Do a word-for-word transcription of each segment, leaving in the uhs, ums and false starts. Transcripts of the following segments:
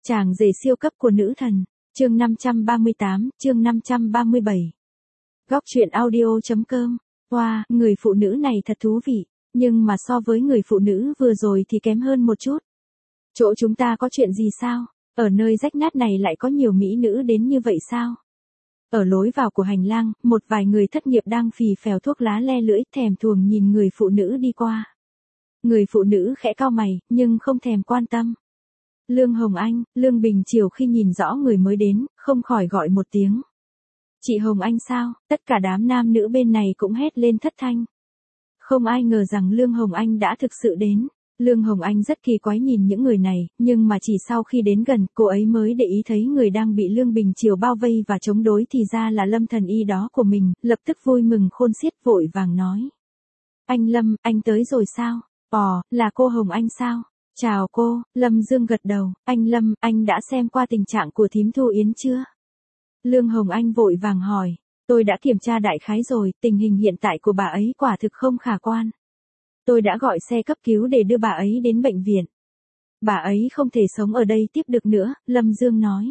Chàng rể siêu cấp của nữ thần, chương năm trăm ba mươi tám, chương năm trăm ba mươi bảy. Góc truyện audio chấm com. Wow, người phụ nữ này thật thú vị, nhưng mà so với người phụ nữ vừa rồi thì kém hơn một chút. Chỗ chúng ta có chuyện gì sao? Ở nơi rách nát này lại có nhiều mỹ nữ đến như vậy sao? Ở lối vào của hành lang, một vài người thất nghiệp đang phì phèo thuốc lá le lưỡi thèm thuồng nhìn người phụ nữ đi qua. Người phụ nữ khẽ cau mày, nhưng không thèm quan tâm. Lương Hồng Anh, Lương Bình Chiều khi nhìn rõ người mới đến, không khỏi gọi một tiếng. Chị Hồng Anh sao? Tất cả đám nam nữ bên này cũng hét lên thất thanh. Không ai ngờ rằng Lương Hồng Anh đã thực sự đến. Lương Hồng Anh rất kỳ quái nhìn những người này, nhưng mà chỉ sau khi đến gần, cô ấy mới để ý thấy người đang bị Lương Bình Chiều bao vây và chống đối thì ra là Lâm Thần Y đó của mình, lập tức vui mừng khôn xiết vội vàng nói. Anh Lâm, anh tới rồi sao? Ồ, là cô Hồng Anh sao? Chào cô, Lâm Dương gật đầu, anh Lâm, anh đã xem qua tình trạng của thím Thu Yến chưa? Lương Hồng Anh vội vàng hỏi, tôi đã kiểm tra đại khái rồi, tình hình hiện tại của bà ấy quả thực không khả quan. Tôi đã gọi xe cấp cứu để đưa bà ấy đến bệnh viện. Bà ấy không thể sống ở đây tiếp được nữa, Lâm Dương nói.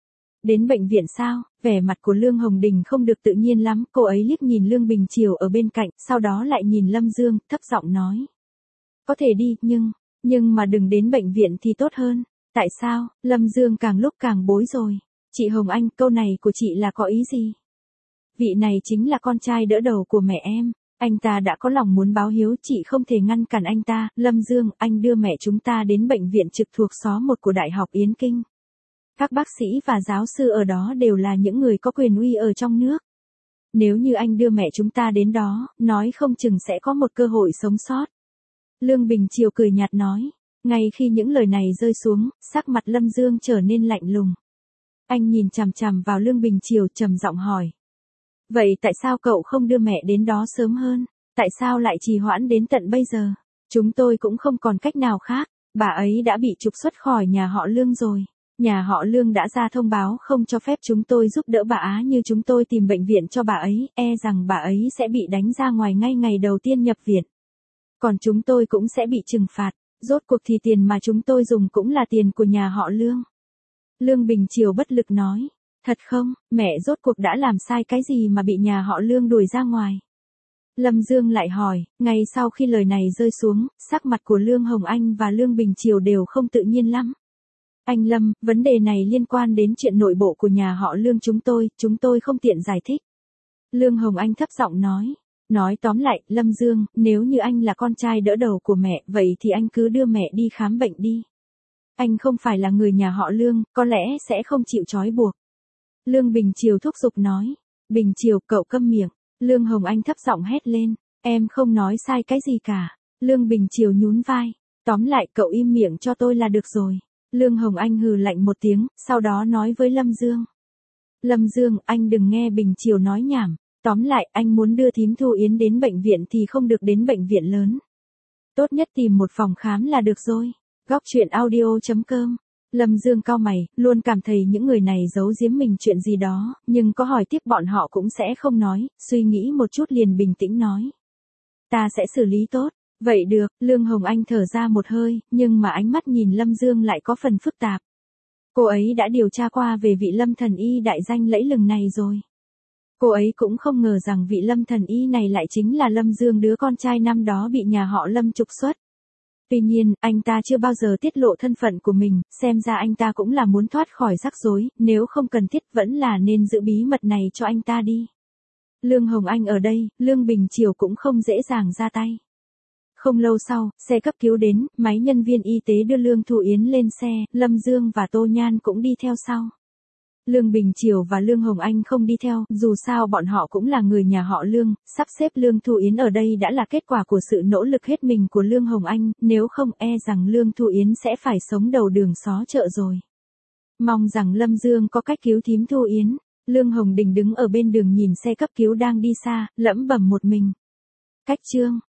Đến bệnh viện sao? Vẻ mặt của Lương Hồng Đình không được tự nhiên lắm, cô ấy liếc nhìn Lương Bình Chiều ở bên cạnh, sau đó lại nhìn Lâm Dương, thấp giọng nói. Có thể đi, nhưng... Nhưng mà đừng đến bệnh viện thì tốt hơn. Tại sao? Lâm Dương càng lúc càng bối rồi. Chị Hồng Anh, câu này của chị là có ý gì? Vị này chính là con trai đỡ đầu của mẹ em. Anh ta đã có lòng muốn báo hiếu, chị không thể ngăn cản anh ta. Lâm Dương, anh đưa mẹ chúng ta đến bệnh viện trực thuộc xó một của Đại học Yến Kinh. Các bác sĩ và giáo sư ở đó đều là những người có quyền uy ở trong nước. Nếu như anh đưa mẹ chúng ta đến đó, nói không chừng sẽ có một cơ hội sống sót. Lương Bình Chiều cười nhạt nói. Ngay khi những lời này rơi xuống, sắc mặt Lâm Dương trở nên lạnh lùng. Anh nhìn chằm chằm vào Lương Bình Chiều trầm giọng hỏi. Vậy tại sao cậu không đưa mẹ đến đó sớm hơn? Tại sao lại trì hoãn đến tận bây giờ? Chúng tôi cũng không còn cách nào khác. Bà ấy đã bị trục xuất khỏi nhà họ Lương rồi. Nhà họ Lương đã ra thông báo không cho phép chúng tôi giúp đỡ bà Á như chúng tôi tìm bệnh viện cho bà ấy, e rằng bà ấy sẽ bị đánh ra ngoài ngay ngày đầu tiên nhập viện. Còn chúng tôi cũng sẽ bị trừng phạt, rốt cuộc thì tiền mà chúng tôi dùng cũng là tiền của nhà họ Lương. Lương Bình Chiều bất lực nói, thật không, mẹ rốt cuộc đã làm sai cái gì mà bị nhà họ Lương đuổi ra ngoài? Lâm Dương lại hỏi, ngay sau khi lời này rơi xuống, sắc mặt của Lương Hồng Anh và Lương Bình Chiều đều không tự nhiên lắm. Anh Lâm, vấn đề này liên quan đến chuyện nội bộ của nhà họ Lương chúng tôi, chúng tôi không tiện giải thích. Lương Hồng Anh thấp giọng nói. Nói tóm lại, Lâm Dương, nếu như anh là con trai đỡ đầu của mẹ, vậy thì anh cứ đưa mẹ đi khám bệnh đi. Anh không phải là người nhà họ Lương, có lẽ sẽ không chịu trói buộc. Lương Bình Chiều thúc giục nói. Bình Chiều, cậu câm miệng. Lương Hồng Anh thấp giọng hét lên. Em không nói sai cái gì cả. Lương Bình Chiều nhún vai. Tóm lại, cậu im miệng cho tôi là được rồi. Lương Hồng Anh hừ lạnh một tiếng, sau đó nói với Lâm Dương. Lâm Dương, anh đừng nghe Bình Chiều nói nhảm. Tóm lại, anh muốn đưa thím Thu Yến đến bệnh viện thì không được đến bệnh viện lớn. Tốt nhất tìm một phòng khám là được rồi. Góc truyện audio chấm com. Lâm Dương cau mày, luôn cảm thấy những người này giấu giếm mình chuyện gì đó, nhưng có hỏi tiếp bọn họ cũng sẽ không nói, suy nghĩ một chút liền bình tĩnh nói. Ta sẽ xử lý tốt. Vậy được, Lương Hồng Anh thở ra một hơi, nhưng mà ánh mắt nhìn Lâm Dương lại có phần phức tạp. Cô ấy đã điều tra qua về vị Lâm Thần Y đại danh lẫy lừng này rồi. Cô ấy cũng không ngờ rằng vị Lâm Thần Y này lại chính là Lâm Dương, đứa con trai năm đó bị nhà họ Lâm trục xuất. Tuy nhiên, anh ta chưa bao giờ tiết lộ thân phận của mình, xem ra anh ta cũng là muốn thoát khỏi rắc rối, nếu không cần thiết vẫn là nên giữ bí mật này cho anh ta đi. Lương Hồng Anh ở đây, Lương Bình Chiều cũng không dễ dàng ra tay. Không lâu sau, xe cấp cứu đến, máy nhân viên y tế đưa Lương Thu Yến lên xe, Lâm Dương và Tô Nhan cũng đi theo sau. Lương Bình Chiều và Lương Hồng Anh không đi theo, dù sao bọn họ cũng là người nhà họ Lương, sắp xếp Lương Thu Yến ở đây đã là kết quả của sự nỗ lực hết mình của Lương Hồng Anh, nếu không e rằng Lương Thu Yến sẽ phải sống đầu đường xó chợ rồi. Mong rằng Lâm Dương có cách cứu thím Thu Yến. Lương Hồng Đình đứng ở bên đường nhìn xe cấp cứu đang đi xa, lẩm bẩm một mình. Cách chương